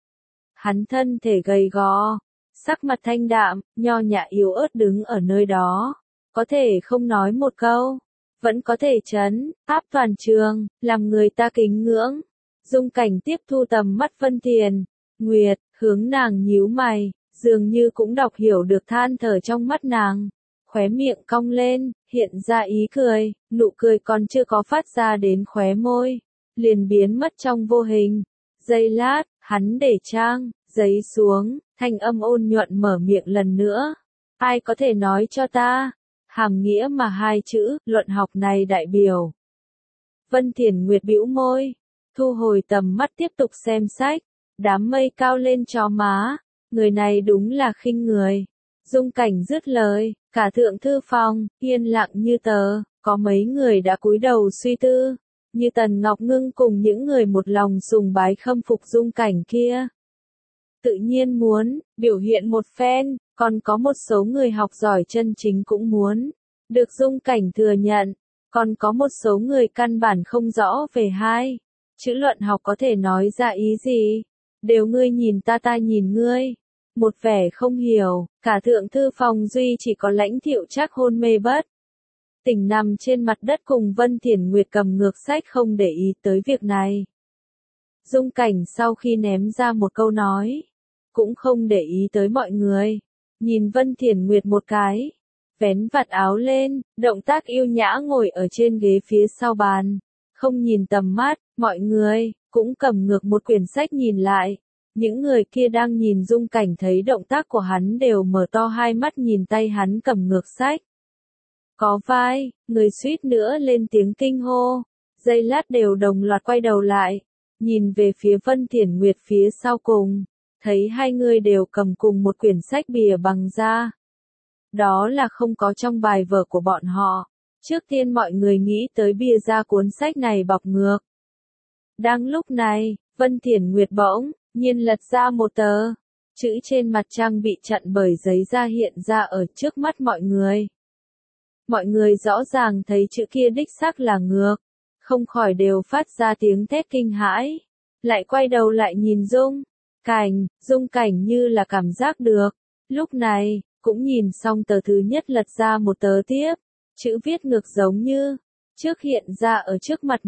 Speaker 1: Hắn thân thể gầy gò, sắc mặt thanh đạm, nho nhã yếu ớt đứng ở nơi đó, có thể không nói một câu, vẫn có thể trấn áp toàn trường, làm người ta kính ngưỡng. Dung Cảnh tiếp thu tầm mắt Vân Thiển Nguyệt, hướng nàng nhíu mày, dường như cũng đọc hiểu được than thở trong mắt nàng. Khóe miệng cong lên, hiện ra ý cười, nụ cười còn chưa có phát ra đến khóe môi, liền biến mất trong vô hình. Giây lát, hắn để trang giấy xuống, thanh âm ôn nhuận mở miệng lần nữa. Ai có thể nói cho ta, hàm nghĩa mà hai chữ, luận học này đại biểu. Vân Thiển Nguyệt bĩu môi, thu hồi tầm mắt tiếp tục xem sách, đám mây cao lên chó má, người này đúng là khinh người. Dung Cảnh dứt lời, cả thượng thư phòng, yên lặng như tờ, có mấy người đã cúi đầu suy tư, như Tần Ngọc Ngưng cùng những người một lòng sùng bái khâm phục Dung Cảnh kia. Tự nhiên muốn biểu hiện một phen, còn có một số người học giỏi chân chính cũng muốn được Dung Cảnh thừa nhận, còn có một số người căn bản không rõ về hai chữ luận học có thể nói ra ý gì, đều ngươi nhìn ta ta nhìn ngươi. Một vẻ không hiểu, cả thượng thư phòng duy chỉ có Lãnh Thiệu Trác hôn mê bất tỉnh nằm trên mặt đất cùng Vân Thiển Nguyệt cầm ngược sách không để ý tới việc này. Dung Cảnh sau khi ném ra một câu nói, cũng không để ý tới mọi người, nhìn Vân Thiển Nguyệt một cái, vén vạt áo lên, động tác yêu nhã ngồi ở trên ghế phía sau bàn, không nhìn tầm mắt, mọi người cũng cầm ngược một quyển sách nhìn lại. Những người kia đang nhìn Dung Cảnh thấy động tác của hắn đều mở to hai mắt nhìn tay hắn cầm ngược sách. Có vai, người suýt nữa lên tiếng kinh hô, giây lát đều đồng loạt quay đầu lại, nhìn về phía Vân Thiển Nguyệt phía sau cùng, thấy hai người đều cầm cùng một quyển sách bìa bằng da. Đó là không có trong bài vở của bọn họ. Trước tiên mọi người nghĩ tới bìa da cuốn sách này bọc ngược. Đang lúc này, Vân Thiển Nguyệt bỗng nhiên lật ra một tờ, chữ trên mặt trang bị chặn bởi giấy da hiện ra ở trước mắt mọi người. Mọi người rõ ràng thấy chữ kia đích xác là ngược, không khỏi đều phát ra tiếng thét kinh hãi, lại quay đầu lại nhìn Dung Cảnh như là cảm giác được, lúc này, cũng nhìn xong tờ thứ nhất lật ra một tờ tiếp, chữ viết ngược giống như trước hiện ra ở trước mặt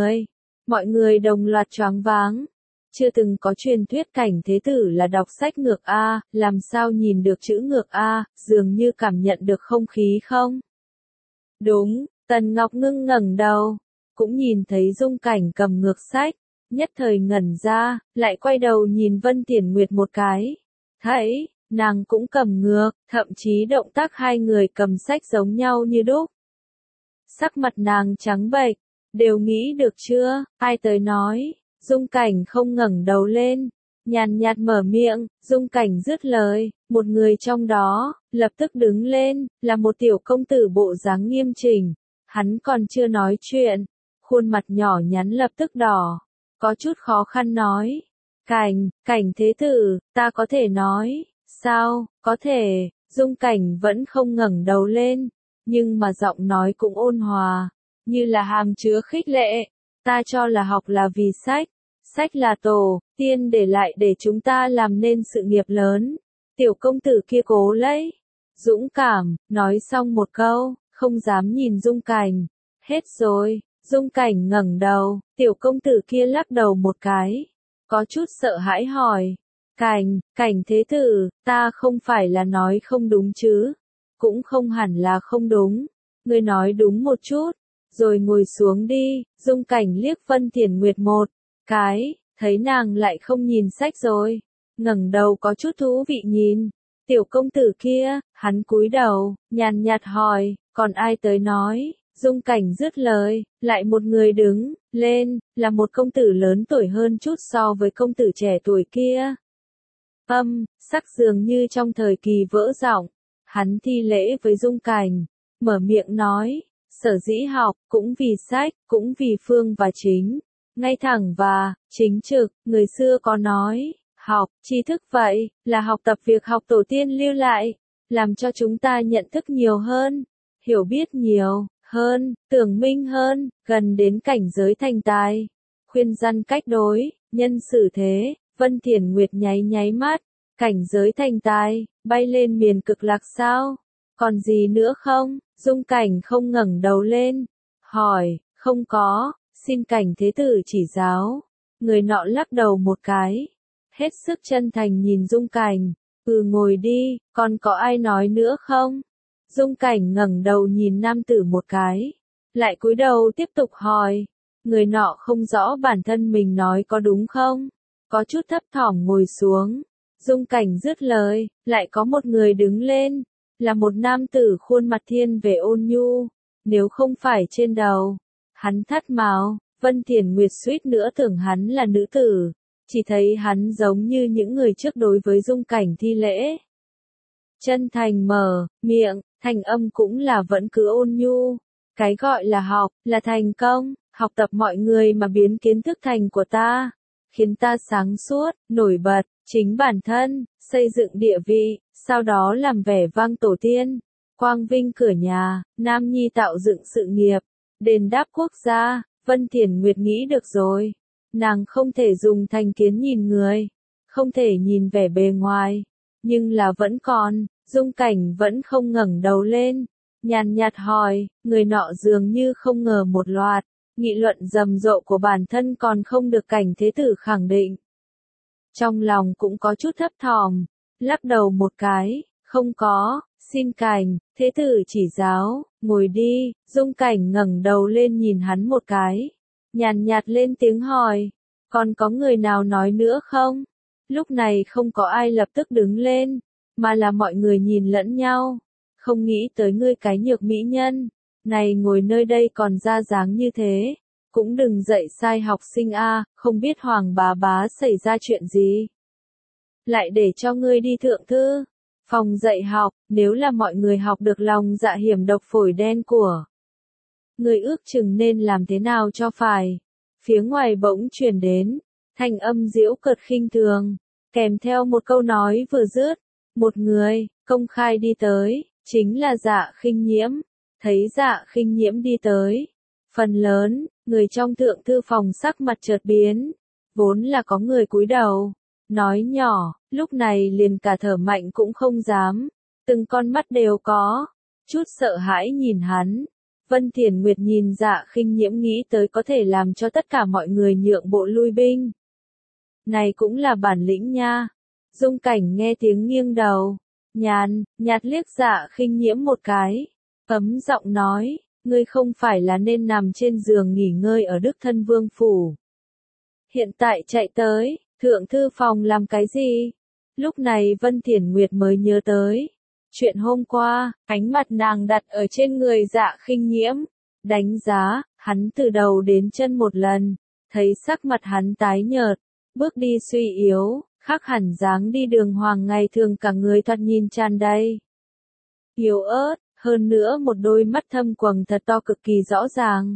Speaker 1: mọi người đồng loạt choáng váng. Chưa từng có truyền thuyết Cảnh thế tử là đọc sách ngược A, làm sao nhìn được chữ ngược A, dường như cảm nhận được không khí không? Đúng, Tần Ngọc Ngưng ngẩng đầu, cũng nhìn thấy Dung Cảnh cầm ngược sách, nhất thời ngẩn ra, lại quay đầu nhìn Vân Thiển Nguyệt một cái. Thấy, nàng cũng cầm ngược, thậm chí động tác hai người cầm sách giống nhau như đúc. Sắc mặt nàng trắng bệch, đều nghĩ được chưa, ai tới nói. Dung Cảnh không ngẩng đầu lên, nhàn nhạt mở miệng, Dung Cảnh dứt lời, một người trong đó, lập tức đứng lên, là một tiểu công tử bộ dáng nghiêm chỉnh. Hắn còn chưa nói chuyện, khuôn mặt nhỏ nhắn lập tức đỏ, có chút khó khăn nói. Cảnh thế tử, ta có thể nói, sao, có thể, Dung Cảnh vẫn không ngẩng đầu lên, nhưng mà giọng nói cũng ôn hòa, như là hàm chứa khích lệ. Ta cho là học là vì sách là tổ tiên để lại để chúng ta làm nên sự nghiệp lớn. Tiểu công tử kia cố lấy, dũng cảm, nói xong một câu, không dám nhìn Dung Cảnh. Hết rồi, Dung Cảnh ngẩng đầu, tiểu công tử kia lắc đầu một cái, có chút sợ hãi hỏi. Cảnh thế tử, ta không phải là nói không đúng chứ, cũng không hẳn là không đúng, ngươi nói đúng một chút. Rồi ngồi xuống đi, Dung Cảnh liếc Vân Thiển Nguyệt một cái, thấy nàng lại không nhìn sách rồi, ngẩng đầu có chút thú vị nhìn. Tiểu công tử kia, hắn cúi đầu, nhàn nhạt hỏi, còn ai tới nói, Dung Cảnh dứt lời, lại một người đứng lên, là một công tử lớn tuổi hơn chút so với công tử trẻ tuổi kia. Sắc dường như trong thời kỳ vỡ giọng, hắn thi lễ với Dung Cảnh, mở miệng nói, sở dĩ học, cũng vì sách, cũng vì phương và chính, ngay thẳng và chính trực, người xưa có nói, học, tri thức vậy, là học tập việc học tổ tiên lưu lại, làm cho chúng ta nhận thức nhiều hơn, hiểu biết nhiều hơn, tưởng minh hơn, gần đến cảnh giới thành tài. Khuyên răn cách đối, nhân xử thế, Vân Thiển Nguyệt nháy nháy mắt, cảnh giới thành tài, bay lên miền cực lạc sao? Còn gì nữa không? Dung Cảnh không ngẩng đầu lên, hỏi, không có, xin Cảnh thế tử chỉ giáo. Người nọ lắc đầu một cái, hết sức chân thành nhìn Dung Cảnh, ngồi đi, còn có ai nói nữa không? Dung Cảnh ngẩng đầu nhìn nam tử một cái, lại cúi đầu tiếp tục hỏi, người nọ không rõ bản thân mình nói có đúng không? Có chút thấp thỏm ngồi xuống. Dung Cảnh dứt lời, lại có một người đứng lên, là một nam tử khuôn mặt thiên về ôn nhu, nếu không phải trên đầu hắn thắt màu, Vân Thiển Nguyệt suýt nữa tưởng hắn là nữ tử, chỉ thấy hắn giống như những người trước đối với Dung Cảnh thi lễ. Chân thành mở miệng, thành âm cũng là vẫn cứ ôn nhu. Cái gọi là học, là thành công, học tập mọi người mà biến kiến thức thành của ta, khiến ta sáng suốt, nổi bật, chính bản thân, xây dựng địa vị, sau đó làm vẻ vang tổ tiên, quang vinh cửa nhà, nam nhi tạo dựng sự nghiệp, đền đáp quốc gia. Vân Thiển Nguyệt nghĩ được rồi, nàng không thể dùng thành kiến nhìn người, không thể nhìn vẻ bề ngoài, nhưng là vẫn còn. Dung Cảnh vẫn không ngẩng đầu lên, nhàn nhạt hỏi, người nọ dường như không ngờ một loạt nghị luận rầm rộ của bản thân còn không được Cảnh thế tử khẳng định. Trong lòng cũng có chút thấp thỏm, lắc đầu một cái, không có, xin Cảnh thế tử chỉ giáo, ngồi đi. Dung Cảnh ngẩng đầu lên nhìn hắn một cái, nhàn nhạt lên tiếng hỏi, còn có người nào nói nữa không? Lúc này không có ai lập tức đứng lên, mà là mọi người nhìn lẫn nhau, không nghĩ tới ngươi cái nhược mỹ nhân, này ngồi nơi đây còn ra dáng như thế, cũng đừng dạy sai học sinh a, không biết Hoàng bá xảy ra chuyện gì. Lại để cho ngươi đi thượng thư, phòng dạy học, nếu là mọi người học được lòng dạ hiểm độc phổi đen của ngươi ước chừng nên làm thế nào cho phải. Phía ngoài bỗng truyền đến, thanh âm giễu cợt khinh thường, kèm theo một câu nói vừa dứt. Một người, công khai đi tới, chính là Dạ Khinh Nhiễm. Thấy Dạ Khinh Nhiễm đi tới, phần lớn, người trong thượng thư phòng sắc mặt chợt biến, vốn là có người cúi đầu, nói nhỏ, lúc này liền cả thở mạnh cũng không dám, từng con mắt đều có chút sợ hãi nhìn hắn. Vân Thiển Nguyệt nhìn Dạ Khinh Nhiễm nghĩ tới có thể làm cho tất cả mọi người nhượng bộ lui binh. Này cũng là bản lĩnh nha. Dung Cảnh nghe tiếng nghiêng đầu, nhạt liếc Dạ Khinh Nhiễm một cái, ấm giọng nói, ngươi không phải là nên nằm trên giường nghỉ ngơi ở Đức Thân Vương phủ. Hiện tại chạy tới, thượng thư phòng làm cái gì? Lúc này Vân Thiển Nguyệt mới nhớ tới chuyện hôm qua, ánh mặt nàng đặt ở trên người Dạ Khinh Nhiễm, đánh giá hắn từ đầu đến chân một lần, thấy sắc mặt hắn tái nhợt, bước đi suy yếu, khác hẳn dáng đi đường hoàng ngày thường cả người thoạt nhìn tràn đầy yếu ớt, hơn nữa một đôi mắt thâm quầng thật to cực kỳ rõ ràng.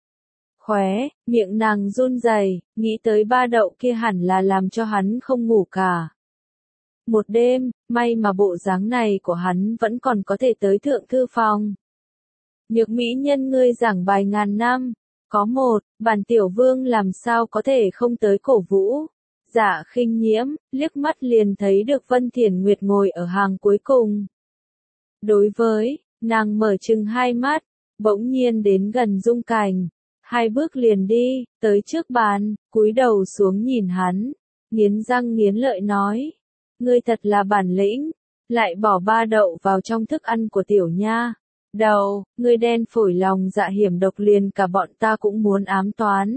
Speaker 1: Khóe miệng nàng run rẩy, nghĩ tới ba đậu kia hẳn là làm cho hắn không ngủ cả một đêm, may mà bộ dáng này của hắn vẫn còn có thể tới thượng thư phòng. Nhược mỹ nhân ngươi giảng bài ngàn năm, có một, bản tiểu vương làm sao có thể không tới cổ vũ. Dạ Khinh Nhiễm, liếc mắt liền thấy được Vân Thiển Nguyệt ngồi ở hàng cuối cùng. Đối với, nàng mở chừng hai mắt, bỗng nhiên đến gần Dung Cảnh, hai bước liền đi, tới trước bàn, cúi đầu xuống nhìn hắn, nghiến răng nghiến lợi nói, ngươi thật là bản lĩnh, lại bỏ ba đậu vào trong thức ăn của tiểu nha. Đầu, ngươi đen phổi lòng dạ hiểm độc liền cả bọn ta cũng muốn ám toán.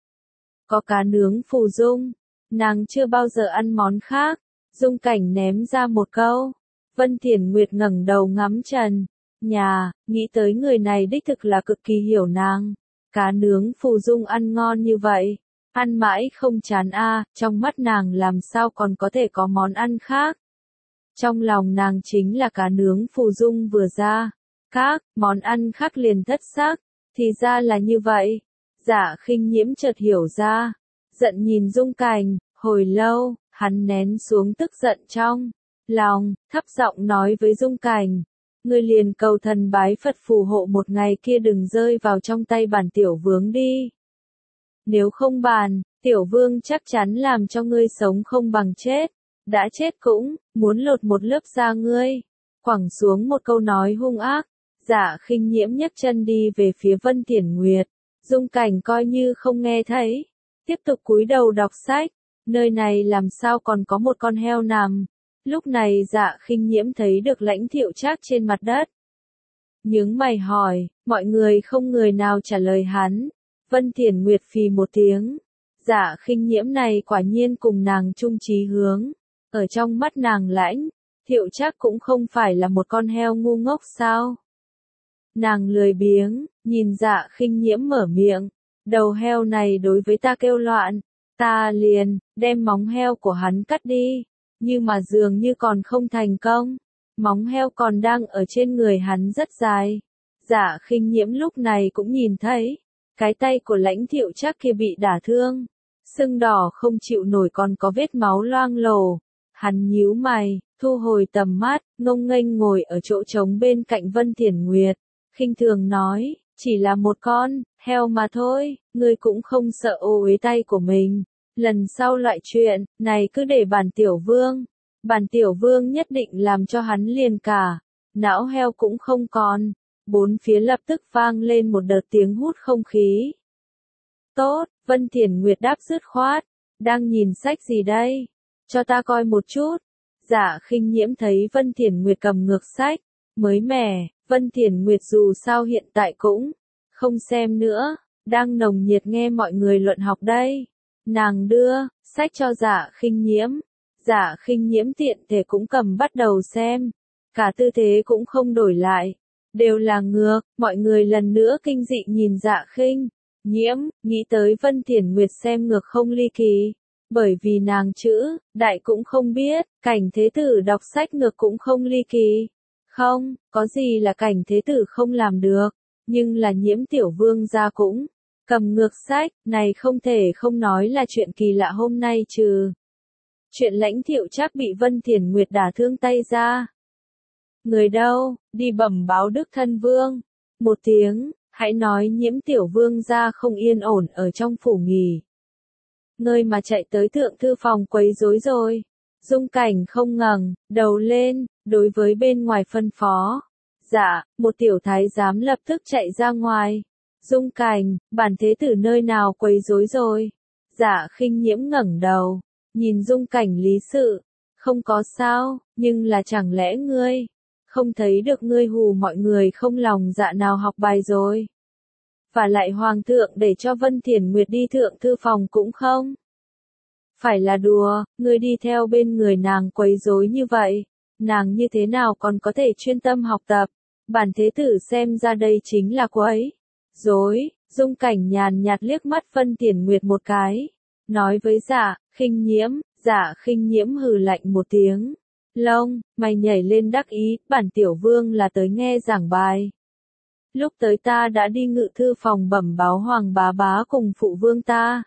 Speaker 1: Có cá nướng phù dung. Nàng chưa bao giờ ăn món khác. Dung Cảnh ném ra một câu. Vân Thiển Nguyệt ngẩng đầu ngắm trần, nhà, nghĩ tới người này đích thực là cực kỳ hiểu nàng. Cá nướng Phù Dung ăn ngon như vậy, ăn mãi không chán trong mắt nàng làm sao còn có thể có món ăn khác. Trong lòng nàng chính là cá nướng Phù Dung vừa ra, các món ăn khác liền thất sắc, thì ra là như vậy. Dạ Khinh Nhiễm chợt hiểu ra, giận nhìn Dung Cảnh, hồi lâu, hắn nén xuống tức giận trong lòng, thấp giọng nói với Dung Cảnh, ngươi liền cầu thần bái Phật phù hộ một ngày kia đừng rơi vào trong tay bản tiểu vương đi. Nếu không bàn, tiểu vương chắc chắn làm cho ngươi sống không bằng chết, đã chết cũng, muốn lột một lớp da ngươi. Quẳng xuống một câu nói hung ác, Dạ Khinh Nhiễm nhấc chân đi về phía Vân Thiển Nguyệt, Dung Cảnh coi như không nghe thấy, tiếp tục cúi đầu đọc sách, nơi này làm sao còn có một con heo nằm. Lúc này Dạ Khinh Nhiễm thấy được Lãnh Thiệu Trác trên mặt đất. Nhướng mày hỏi, mọi người không người nào trả lời hắn. Vân Thiển Nguyệt phì một tiếng. Dạ Khinh Nhiễm này quả nhiên cùng nàng chung chí hướng. Ở trong mắt nàng Lãnh Thiệu Trác cũng không phải là một con heo ngu ngốc sao. Nàng lười biếng, nhìn Dạ Khinh Nhiễm mở miệng. Đầu heo này đối với ta kêu loạn, ta liền đem móng heo của hắn cắt đi. Nhưng mà dường như còn không thành công. Móng heo còn đang ở trên người hắn rất dài. Dạ Khinh Nhiễm lúc này cũng nhìn thấy, cái tay của Lãnh Thiệu Trác kia bị đả thương, sưng đỏ không chịu nổi còn có vết máu loang lổ. Hắn nhíu mày, thu hồi tầm mắt, ngông nghênh ngồi ở chỗ trống bên cạnh Vân Thiển Nguyệt, khinh thường nói, chỉ là một con heo mà thôi, ngươi cũng không sợ ô uế tay của mình. Lần sau loại chuyện này cứ để bản tiểu vương nhất định làm cho hắn liền cả não heo cũng không còn. Bốn phía lập tức vang lên một đợt tiếng hút không khí. Tốt, Vân Thiển Nguyệt đáp dứt khoát, đang nhìn sách gì đây? Cho ta coi một chút. Dạ Khinh Nhiễm thấy Vân Thiển Nguyệt cầm ngược sách, mới mẻ, Vân Thiển Nguyệt dù sao hiện tại cũng không xem nữa, đang nồng nhiệt nghe mọi người luận học đây. Nàng đưa sách cho Dạ Khinh Nhiễm. Dạ Khinh Nhiễm tiện thể cũng cầm bắt đầu xem. Cả tư thế cũng không đổi lại, đều là ngược, mọi người lần nữa kinh dị nhìn Dạ Khinh Nhiễm, nghĩ tới Vân Thiển Nguyệt xem ngược không ly kỳ, bởi vì nàng chữ đại cũng không biết, Cảnh Thế Tử đọc sách ngược cũng không ly kỳ. Không, có gì là Cảnh Thế Tử không làm được, nhưng là Nhiễm tiểu vương gia cũng cầm ngược sách, này không thể không nói là chuyện kỳ lạ hôm nay trừ chuyện Lãnh Thiệu Trác bị Vân Thiển Nguyệt đả thương tay ra. Người đâu, đi bẩm báo Đức Thân Vương. Một tiếng, hãy nói Nhiễm tiểu vương gia không yên ổn ở trong phủ nghỉ ngơi mà chạy tới thượng thư phòng quấy rối rồi. Dung Cảnh không ngẩng đầu lên, đối với bên ngoài phân phó. Dạ, một tiểu thái giám lập tức chạy ra ngoài. Dung Cảnh, bản thế tử nơi nào quấy rối rồi? Dạ Khinh Nhiễm ngẩng đầu, nhìn Dung Cảnh lý sự. Không có sao, nhưng là chẳng lẽ ngươi không thấy được ngươi hù mọi người không lòng dạ nào học bài rồi? Và lại hoàng thượng để cho Vân Thiển Nguyệt đi thượng thư phòng cũng không phải là đùa, ngươi đi theo bên người nàng quấy rối như vậy, nàng như thế nào còn có thể chuyên tâm học tập? Bản thế tử xem ra đây chính là quấy rối. Dung Cảnh nhàn nhạt liếc mắt Vân Thiển Nguyệt một cái, nói với Dạ Khinh Nhiễm. Dạ Khinh Nhiễm hừ lạnh một tiếng, lông mày nhảy lên đắc ý, bản tiểu vương là tới nghe giảng bài. Lúc tới ta đã đi ngự thư phòng bẩm báo Hoàng bá bá cùng phụ vương ta.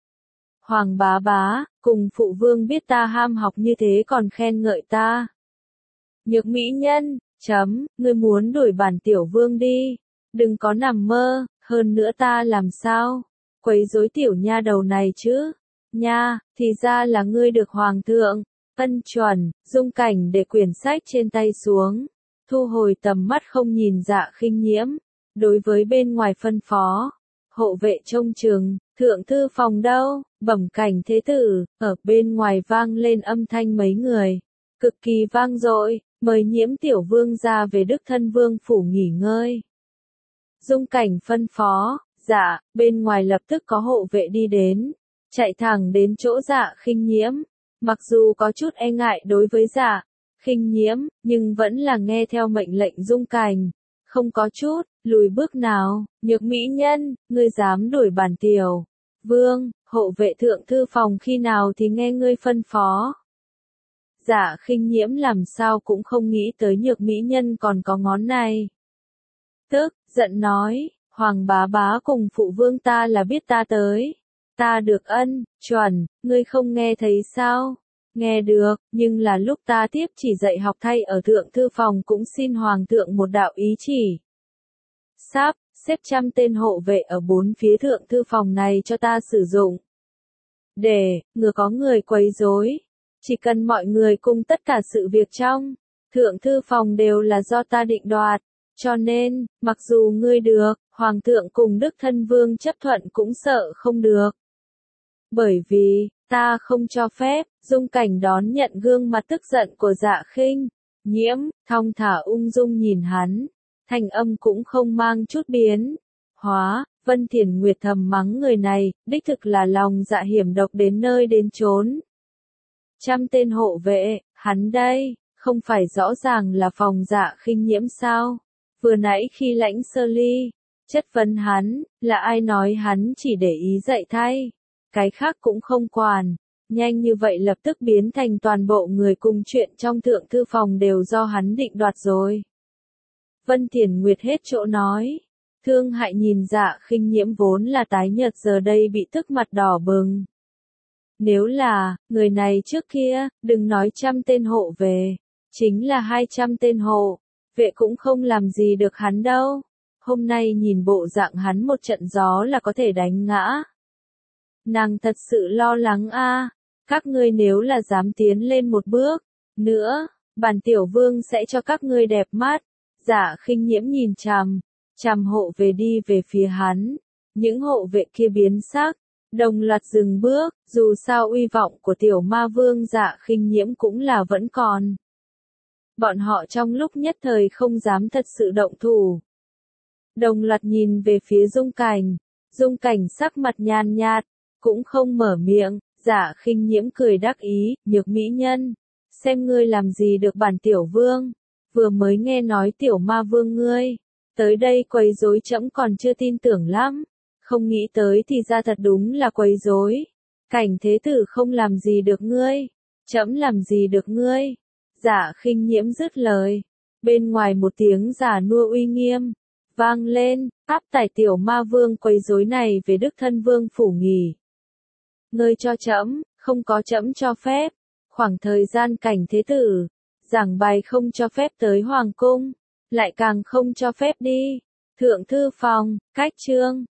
Speaker 1: Hoàng bá bá cùng phụ vương biết ta ham học như thế còn khen ngợi ta. Nhược mỹ nhân, ngươi muốn đuổi bản tiểu vương đi, đừng có nằm mơ, hơn nữa ta làm sao quấy rối tiểu nha đầu này chứ? Nha, thì ra là ngươi được hoàng thượng ân chuẩn. Dung Cảnh để quyển sách trên tay xuống, thu hồi tầm mắt không nhìn Dạ Khinh Nhiễm, đối với bên ngoài phân phó, hộ vệ trông chừng. Thượng thư phòng đâu? Bẩm Cảnh Thế Tử. Ở bên ngoài vang lên âm thanh mấy người, cực kỳ vang dội, mời Nhiễm tiểu vương ra về Đức Thân Vương phủ nghỉ ngơi. Dung Cảnh phân phó. Dạ, bên ngoài lập tức có hộ vệ đi đến, chạy thẳng đến chỗ Dạ Khinh Nhiễm. Mặc dù có chút e ngại đối với Dạ Khinh Nhiễm, nhưng vẫn là nghe theo mệnh lệnh Dung Cảnh. không có chút lùi bước nào. Nhược mỹ nhân, ngươi dám đuổi bản tiểu vương, hộ vệ thượng thư phòng khi nào thì nghe ngươi phân phó. Dạ Khinh Nhiễm làm sao cũng không nghĩ tới nhược mỹ nhân còn có ngón này. Tức, giận nói, Hoàng bá bá cùng phụ vương ta là biết ta tới. Ta được ân, chuẩn, ngươi không nghe thấy sao? Nghe được, nhưng là lúc ta tiếp chỉ dạy học thay ở thượng thư phòng cũng xin Hoàng thượng một đạo ý chỉ. Sắp, xếp 100 tên hộ vệ ở 4 phía thượng thư phòng này cho ta sử dụng. Để, ngừa có người quấy rối. Chỉ cần mọi người cùng tất cả sự việc trong thượng thư phòng đều là do ta định đoạt. Cho nên, mặc dù ngươi được, Hoàng thượng cùng Đức Thân Vương chấp thuận cũng sợ không được. Bởi vì, ta không cho phép, Dung Cảnh đón nhận gương mặt tức giận của Dạ Khinh Nhiễm, thong thả ung dung nhìn hắn, thanh âm cũng không mang chút biến hóa. Vân Thiển Nguyệt thầm mắng người này, đích thực là lòng dạ hiểm độc đến nơi đến chốn. 100 tên hộ vệ, hắn đây, không phải rõ ràng là phòng Dạ Khinh Nhiễm sao? Vừa nãy khi Lãnh Sơ Ly chất vấn hắn, là ai nói hắn chỉ để ý dạy thay, cái khác cũng không quản. Nhanh như vậy lập tức biến thành toàn bộ người cùng chuyện trong thượng thư phòng đều do hắn định đoạt rồi. Vân Thiển Nguyệt hết chỗ nói. Thương hại nhìn Dạ Khinh Nhiễm vốn là tái nhợt giờ đây bị tức mặt đỏ bừng. Nếu là, người này trước kia, đừng nói 100 tên hộ về, chính là 200 tên hộ vệ cũng không làm gì được hắn đâu. Hôm nay nhìn bộ dạng hắn một trận gió là có thể đánh ngã. Nàng thật sự lo lắng a. Các ngươi nếu là dám tiến lên một bước nữa, bản tiểu vương sẽ cho các ngươi đẹp mắt. Dạ Khinh Nhiễm nhìn chằm hộ về đi về phía hắn. Những hộ vệ kia biến sắc, đồng loạt dừng bước, dù sao uy vọng của tiểu ma vương Dạ Khinh Nhiễm cũng là vẫn còn. Bọn họ trong lúc nhất thời không dám thật sự động thủ. Đồng loạt nhìn về phía Dung Cảnh sắc mặt nhàn nhạt, cũng không mở miệng. Dạ Khinh Nhiễm cười đắc ý, nhược mỹ nhân, xem ngươi làm gì được bản tiểu vương, vừa mới nghe nói tiểu ma vương ngươi tới đây quấy rối trẫm còn chưa tin tưởng lắm, không nghĩ tới thì ra thật đúng là quấy rối. Cảnh thế tử không làm gì được ngươi, trẫm làm gì được ngươi. Dạ Khinh Nhiễm dứt lời, bên ngoài một tiếng già nua uy nghiêm vang lên, áp tải tiểu ma vương quấy rối này về Đức Thân Vương phủ nghỉ. Ngươi cho trẫm, không có trẫm cho phép. Khoảng thời gian cảnh thế tử giảng bài không cho phép tới hoàng cung, lại càng không cho phép đi thượng thư phòng. Cách chương